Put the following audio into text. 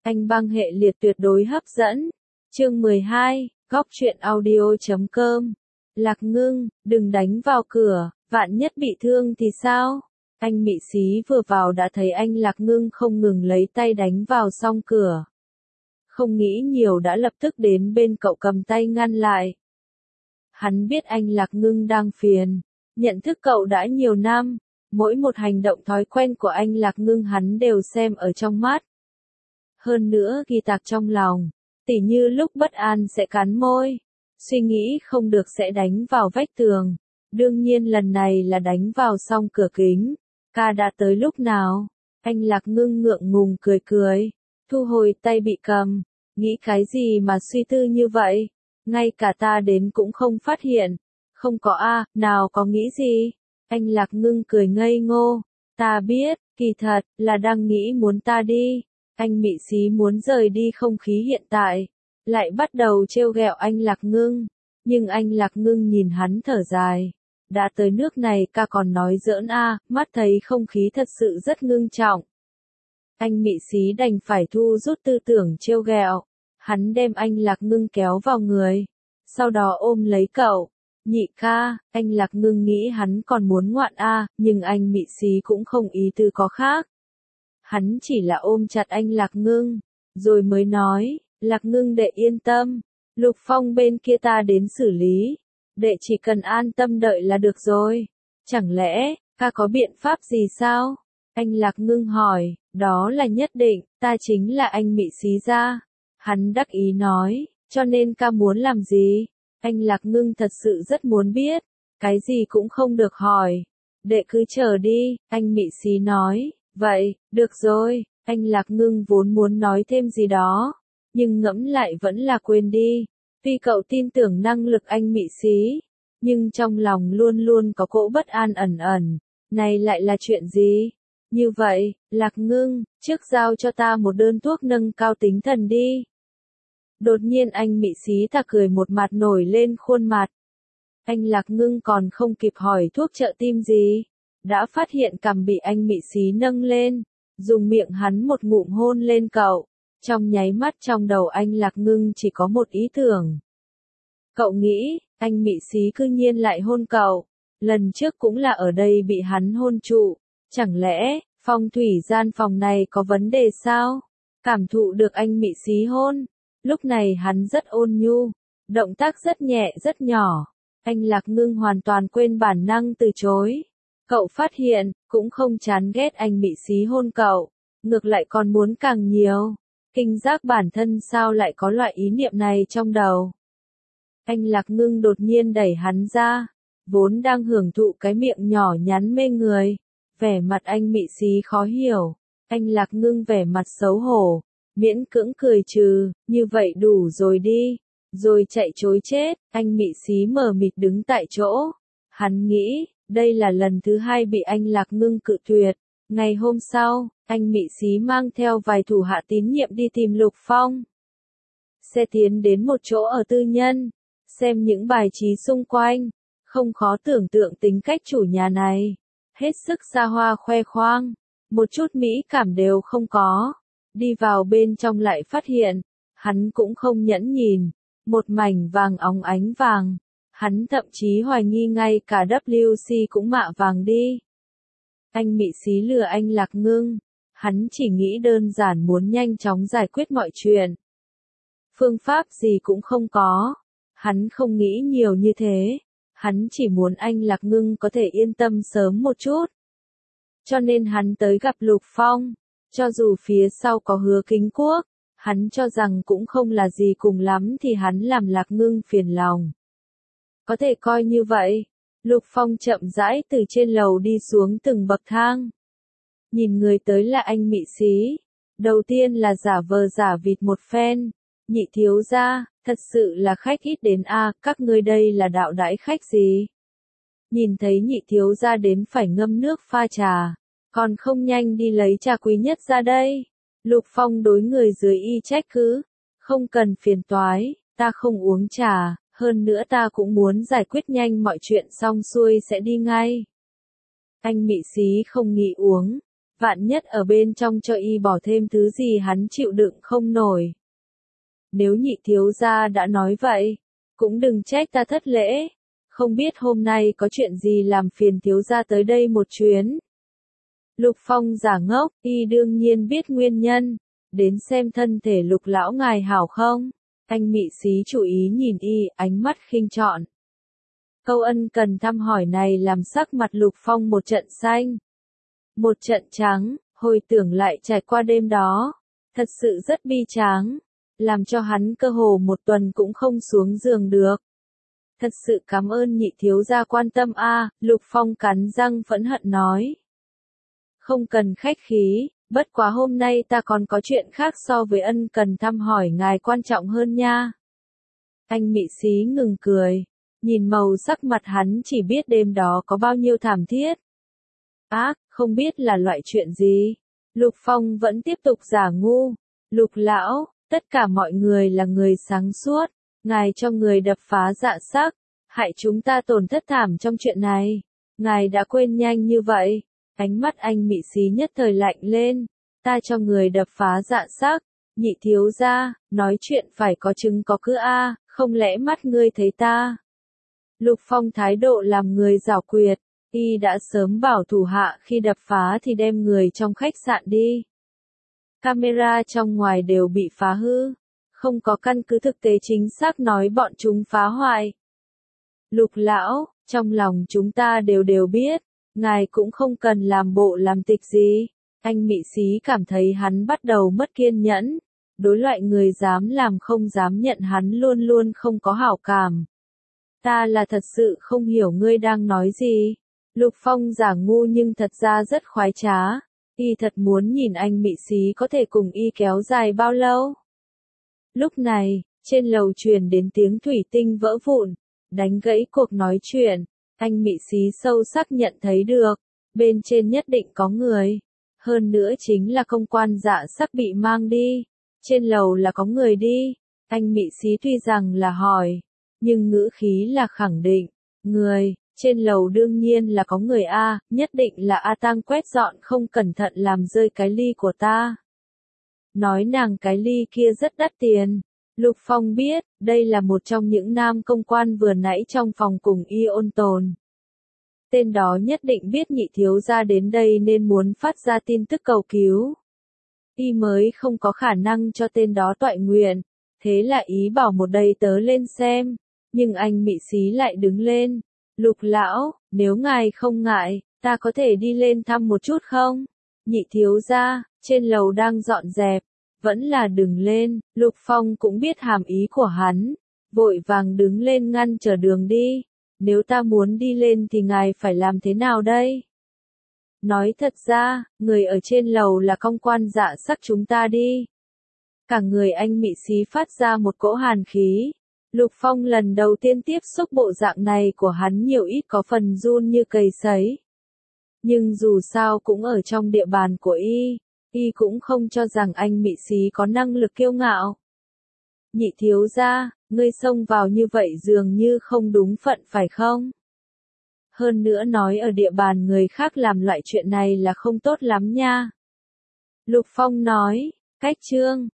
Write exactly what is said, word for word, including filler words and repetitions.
Anh băng hệ liệt tuyệt đối hấp dẫn. Chương mười hai, góc truyện audio.com. Lạc Ngưng, đừng đánh vào cửa, vạn nhất bị thương thì sao? Anh Mị Xí vừa vào đã thấy anh Lạc Ngưng không ngừng lấy tay đánh vào song cửa. Không nghĩ nhiều đã lập tức đến bên cậu cầm tay ngăn lại. Hắn biết anh Lạc Ngưng đang phiền, nhận thức cậu đã nhiều năm, mỗi một hành động thói quen của anh Lạc Ngưng hắn đều xem ở trong mắt. Hơn nữa ghi tạc trong lòng, tỉ như lúc bất an sẽ cắn môi, suy nghĩ không được sẽ đánh vào vách tường, đương nhiên lần này là đánh vào song cửa kính. Ca đã tới lúc nào? Anh Lạc Ngưng ngượng ngùng cười cười, thu hồi tay bị cầm, nghĩ cái gì mà suy tư như vậy, ngay cả ta đến cũng không phát hiện. Không có a, nào có nghĩ gì? Anh Lạc Ngưng cười ngây ngô, ta biết, kỳ thật, là đang nghĩ muốn ta đi. Anh Mị Xí muốn rời đi không khí hiện tại, lại bắt đầu trêu ghẹo anh Lạc Ngưng, nhưng anh Lạc Ngưng nhìn hắn thở dài. Đã tới nước này ca còn nói giỡn a, mắt thấy không khí thật sự rất ngưng trọng. Anh Mị Xí đành phải thu rút tư tưởng trêu ghẹo, hắn đem anh Lạc Ngưng kéo vào người, sau đó ôm lấy cậu. Nhị ca, anh Lạc Ngưng nghĩ hắn còn muốn ngoạn a, nhưng anh Mị Xí cũng không ý tư có khác. Hắn chỉ là ôm chặt anh Lạc Ngưng, rồi mới nói, Lạc Ngưng đệ yên tâm, Lục Phong bên kia ta đến xử lý, đệ chỉ cần an tâm đợi là được rồi. Chẳng lẽ, ca có biện pháp gì sao? Anh Lạc Ngưng hỏi, đó là nhất định, ta chính là anh Mị Xí gia. Hắn đắc ý nói, cho nên ca muốn làm gì? Anh Lạc Ngưng thật sự rất muốn biết, cái gì cũng không được hỏi. Đệ cứ chờ đi, anh Mị Xí nói. Vậy, được rồi, anh Lạc Ngưng vốn muốn nói thêm gì đó, nhưng ngẫm lại vẫn là quên đi. Tuy cậu tin tưởng năng lực anh Mị Xí, nhưng trong lòng luôn luôn có cỗ bất an ẩn ẩn. Này lại là chuyện gì? Như vậy, Lạc Ngưng, trước giao cho ta một đơn thuốc nâng cao tinh thần đi. Đột nhiên anh Mị Xí ta cười một mặt nổi lên khuôn mặt. Anh Lạc Ngưng còn không kịp hỏi thuốc trợ tim gì, đã phát hiện cằm bị anh Mị Xí nâng lên, dùng miệng hắn một ngụm hôn lên cậu. Trong nháy mắt trong đầu anh Lạc Ngưng chỉ có một ý tưởng. Cậu nghĩ, anh Mị Xí cư nhiên lại hôn cậu, lần trước cũng là ở đây bị hắn hôn trụ, chẳng lẽ, phong thủy gian phòng này có vấn đề sao? Cảm thụ được anh Mị Xí hôn, lúc này hắn rất ôn nhu, động tác rất nhẹ rất nhỏ, anh Lạc Ngưng hoàn toàn quên bản năng từ chối. Cậu phát hiện, cũng không chán ghét anh Mị Xí hôn cậu, ngược lại còn muốn càng nhiều. Kinh giác bản thân sao lại có loại ý niệm này trong đầu. Anh Lạc Ngưng đột nhiên đẩy hắn ra, vốn đang hưởng thụ cái miệng nhỏ nhắn mê người. Vẻ mặt anh Mị Xí khó hiểu, anh Lạc Ngưng vẻ mặt xấu hổ, miễn cưỡng cười trừ, như vậy đủ rồi đi, rồi chạy chối chết. Anh Mị Xí mờ mịt đứng tại chỗ, hắn nghĩ, đây là lần thứ hai bị anh Lạc Ngưng cự tuyệt. Ngày hôm sau, anh Mị Xí mang theo vài thủ hạ tín nhiệm đi tìm Lục Phong. Xe tiến đến một chỗ ở tư nhân, xem những bài trí xung quanh, không khó tưởng tượng tính cách chủ nhà này. Hết sức xa hoa khoe khoang, một chút mỹ cảm đều không có. Đi vào bên trong lại phát hiện, hắn cũng không nhẫn nhìn, một mảnh vàng óng ánh vàng. Hắn thậm chí hoài nghi ngay cả W C cũng mạ vàng đi. Anh Mị Xí lừa anh Lạc Ngưng, hắn chỉ nghĩ đơn giản muốn nhanh chóng giải quyết mọi chuyện. Phương pháp gì cũng không có, hắn không nghĩ nhiều như thế, hắn chỉ muốn anh Lạc Ngưng có thể yên tâm sớm một chút. Cho nên hắn tới gặp Lục Phong, cho dù phía sau có Hứa Kính Quốc, hắn cho rằng cũng không là gì, cùng lắm thì hắn làm Lạc Ngưng phiền lòng. Có thể coi như vậy. Lục Phong chậm rãi từ trên lầu đi xuống từng bậc thang. Nhìn người tới là anh Mị Xí. Đầu tiên là giả vờ giả vịt một phen. Nhị thiếu gia, thật sự là khách ít đến a, à, các ngươi đây là đạo đãi khách gì? Nhìn thấy nhị thiếu gia đến phải ngâm nước pha trà, còn không nhanh đi lấy trà quý nhất ra đây. Lục Phong đối người dưới y trách cứ, không cần phiền toái, ta không uống trà. Hơn nữa ta cũng muốn giải quyết nhanh mọi chuyện xong xuôi sẽ đi ngay. Anh Mị Xí không nghĩ uống, Vạn nhất ở bên trong cho y bỏ thêm thứ gì hắn chịu đựng không nổi. Nếu nhị thiếu gia đã nói vậy, cũng đừng trách ta thất lễ. Không biết hôm nay có chuyện gì làm phiền thiếu gia tới đây một chuyến. Lục Phong giả ngốc, y đương nhiên biết nguyên nhân. Đến xem thân thể Lục lão ngài hảo không? Anh mị xí chú ý nhìn y, ánh mắt khinh trọn. Câu ân cần thăm hỏi này làm sắc mặt Lục Phong một trận xanh, một trận trắng, hồi tưởng lại trải qua đêm đó, thật sự rất bi tráng, làm cho hắn cơ hồ một tuần cũng không xuống giường được. Thật sự cảm ơn nhị thiếu gia quan tâm a, Lục Phong cắn răng phẫn hận nói. Không cần khách khí, bất quá hôm nay ta còn có chuyện khác so với ân cần thăm hỏi ngài quan trọng hơn nha. Anh mị xí ngừng cười, nhìn màu sắc mặt hắn chỉ biết đêm đó có bao nhiêu thảm thiết. Ác, không biết là loại chuyện gì. Lục Phong vẫn tiếp tục giả ngu. Lục lão, tất cả mọi người là người sáng suốt, ngài cho người đập phá dạ sắc, hại chúng ta tổn thất thảm trong chuyện này. Ngài đã quên nhanh như vậy. Ánh mắt anh mị xí nhất thời lạnh lên. Ta cho người đập phá dạ sắc. Nhị thiếu gia, nói chuyện phải có chứng có cứ a, không lẽ mắt ngươi thấy ta. Lục Phong thái độ làm người giảo quyệt. Y đã sớm bảo thủ hạ khi đập phá thì đem người trong khách sạn đi. Camera trong ngoài đều bị phá hư. Không có căn cứ thực tế chính xác nói bọn chúng phá hoại. Lục lão, trong lòng chúng ta đều đều biết. Ngài cũng không cần làm bộ làm tịch gì. Anh mị xí cảm thấy hắn bắt đầu mất kiên nhẫn. Đối loại người dám làm không dám nhận hắn luôn luôn không có hảo cảm. Ta là thật sự không hiểu ngươi đang nói gì. Lục Phong giả ngu nhưng thật ra rất khoái trá. Y thật muốn nhìn anh mị xí có thể cùng y kéo dài bao lâu. Lúc này, trên lầu truyền đến tiếng thủy tinh vỡ vụn, đánh gãy cuộc nói chuyện. Anh mị xí sâu sắc nhận thấy được, bên trên nhất định có người. Hơn nữa chính là công quan dạ sắc bị mang đi. Trên lầu là có người đi. Anh mị xí tuy rằng là hỏi, nhưng ngữ khí là khẳng định. Người, trên lầu đương nhiên là có người A, nhất định là A Tang quét dọn không cẩn thận làm rơi cái ly của ta. Nói nàng cái ly kia rất đắt tiền. Lục Phong biết, đây là một trong những nam công quan vừa nãy trong phòng cùng y ôn tồn. Tên đó nhất định biết nhị thiếu gia đến đây nên muốn phát ra tin tức cầu cứu. Y mới không có khả năng cho tên đó toại nguyện, thế là ý bảo một đầy tớ lên xem, nhưng anh mị xí lại đứng lên. Lục lão, nếu ngài không ngại, ta có thể đi lên thăm một chút không? Nhị thiếu gia, trên lầu đang dọn dẹp, vẫn là đừng lên. Lục Phong cũng biết hàm ý của hắn, vội vàng đứng lên ngăn trở đường đi. Nếu ta muốn đi lên thì ngài phải làm thế nào đây? Nói thật ra, người ở trên lầu là công quan dạ sắc chúng ta đi. Cả người anh mị xí phát ra một cỗ hàn khí. Lục Phong lần đầu tiên tiếp xúc bộ dạng này của hắn nhiều ít có phần run như cầy sấy. Nhưng dù sao cũng ở trong địa bàn của y, y cũng không cho rằng anh mị xí có năng lực kiêu ngạo. Nhị thiếu gia, ngươi xông vào như vậy dường như không đúng phận phải không? Hơn nữa nói ở địa bàn người khác làm loại chuyện này là không tốt lắm nha. Lục Phong nói, cách chương,